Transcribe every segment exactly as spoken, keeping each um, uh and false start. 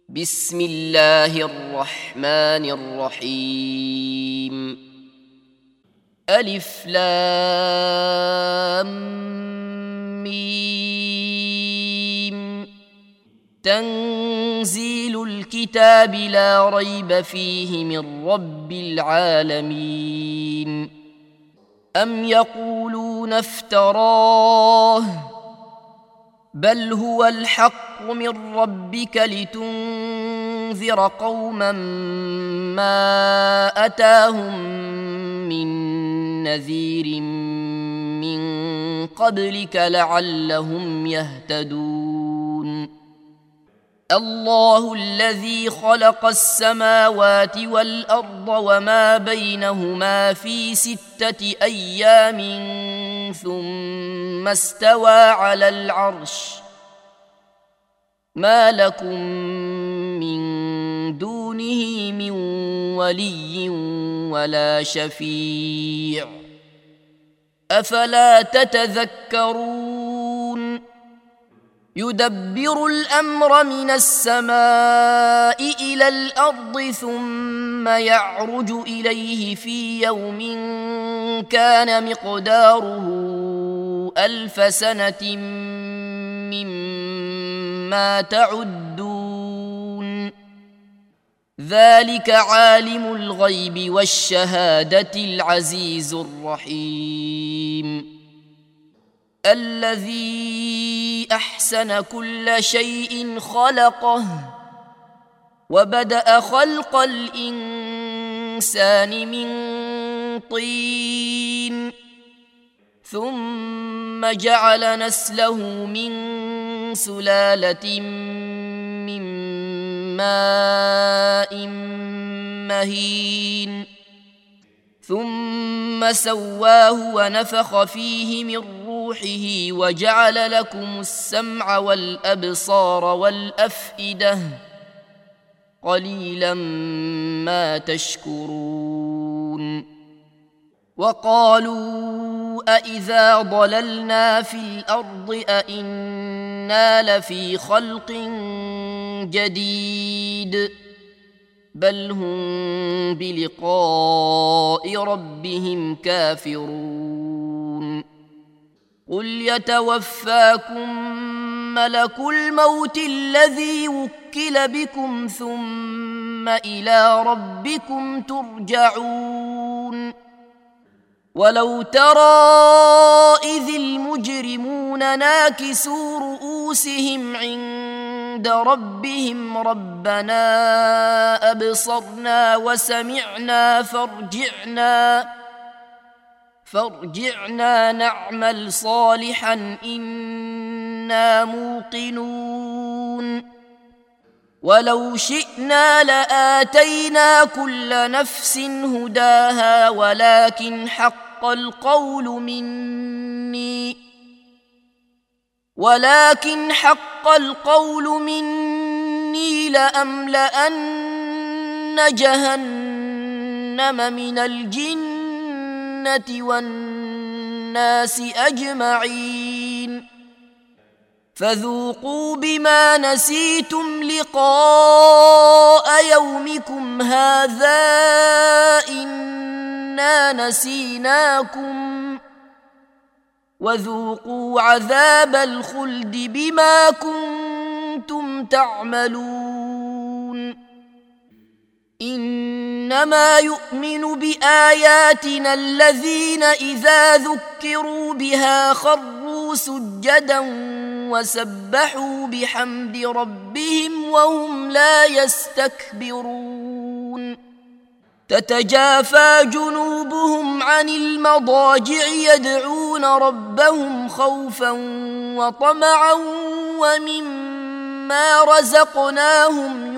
بسم الله الرحمن الرحيم. ألف لام ميم. تنزيل الكتاب لا ريب فيه من رب العالمين. أم يقولون افتراه بل هو الحق من ربك لتنذر قوما ما أتاهم من نذير من قبلك لعلهم يهتدون. الله الذي خلق السماوات والأرض وما بينهما في ستة أيام ثم استوى على العرش ما لكم من دونه من ولي ولا شفيع أفلا تتذكرون. يدبر الأمر من السماء إلى الأرض ثم يعرج إليه في يوم كان مقداره ألف سنة مما تعدون. ذلك عالم الغيب والشهادة العزيز الرحيم. الذي أحسن كل شيء خلقه وبدأ خلق الإنسان من طين ثم جعل نسله من سلالة من ماء مهين ثم سواه ونفخ فيه من روحه وجعل لكم السمع والأبصار والأفئدة قليلا ما تشكرون. وقالوا أإذا ضللنا في الأرض أإنا لفي خلق جديد بل هم بلقاء ربهم كافرون. قل يتوفاكم ملك الموت الذي وكل بكم ثم إلى ربكم ترجعون. ولو ترى إذ المجرمون ناكسوا رؤوسهم عند ربهم ربنا أبصرنا وسمعنا فارجعنا فارجعنا نعمل صالحا إنا موقنون. ولو شئنا لآتينا كل نفس هداها ولكن حق القول مني ولكن حق القول مني لأملأن جهنم من الجنة والناس أجمعين. فذوقوا بما نسيتم لقاء يومكم هذا إنا نسيناكم وذوقوا عذاب الخلد بما كنتم تعملون. إنما يؤمن بآياتنا الذين إذا ذكروا بها خروا سجدا وسبحوا بحمد ربهم وهم لا يستكبرون. تتجافى جنوبهم عن المضاجع يدعون ربهم خوفا وطمعا ومما رزقناهم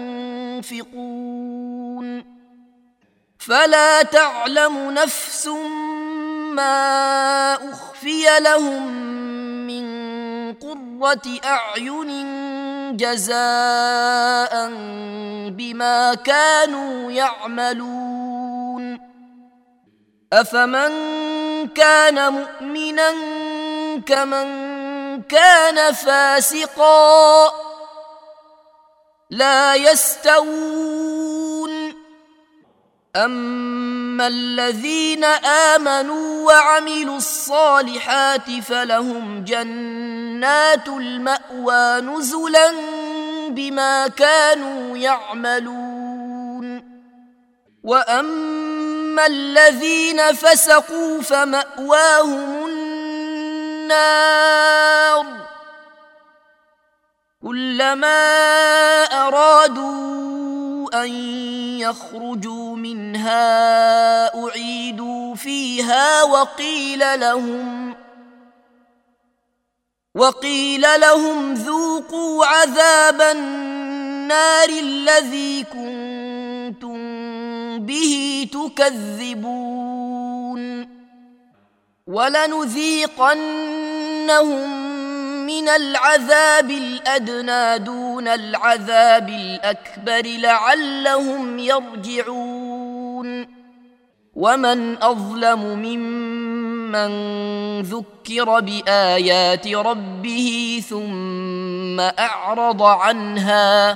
ينفقون. فلا تعلم نفس ما أخفي لهم من قرة أعين جزاء بما كانوا يعملون. أفمن كان مؤمنا كمن كان فاسقا لا يستوون. أما الذين آمنوا وعملوا الصالحات فلهم جنات المأوى نزلا بما كانوا يعملون. وأما الذين فسقوا فمأواهم النار كلما أرادوا أن يخرجوا منها أعيدوا فيها وقيل لهم وقيل لهم ذوقوا عذاب النار الذي كنتم به تكذبون. ولنذيقنهم من العذاب الأدنى دون العذاب الأكبر لعلهم يرجعون. ومن أظلم ممن ذكر بآيات ربه ثم أعرض عنها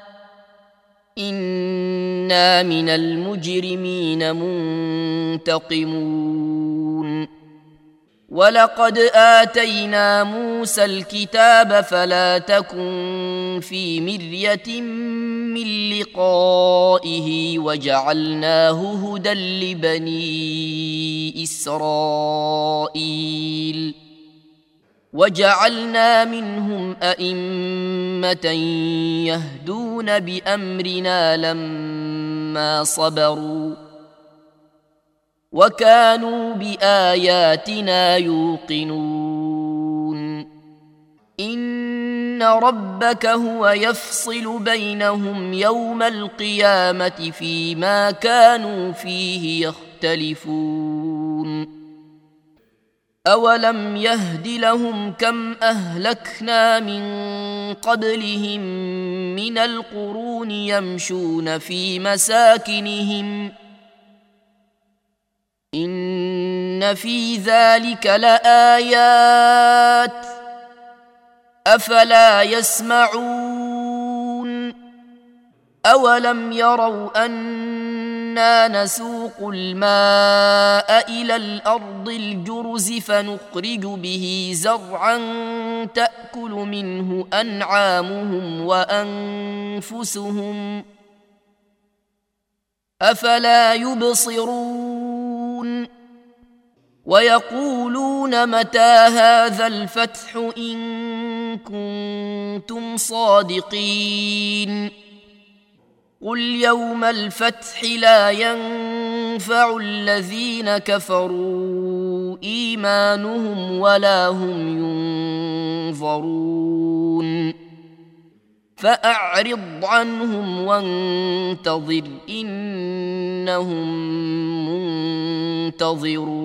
إنا من المجرمين منتقمون. ولقد آتينا موسى الكتاب فلا تكن في مرية من لقائه وجعلناه هدى لبني إسرائيل وجعلنا منهم أئمة يهدون بأمرنا لما صبروا وكانوا بآياتنا يوقنون. إن ربك هو يفصل بينهم يوم القيامة فيما كانوا فيه يختلفون. أولم يهد لهم كم أهلكنا من قبلهم من القرون يمشون في مساكنهم إن في ذلك لآيات أفلا يسمعون. أولم يروا أنا نسوق الماء إلى الأرض الجرز فنخرج به زرعا تأكل منه أنعامهم وأنفسهم أفلا يبصرون. ويقولون متى هذا الفتح إن كنتم صادقين. قل يوم الفتح لا ينفع الذين كفروا إيمانهم ولا هم ينظرون. فأعرض عنهم وانتظر إنهم منتظرون.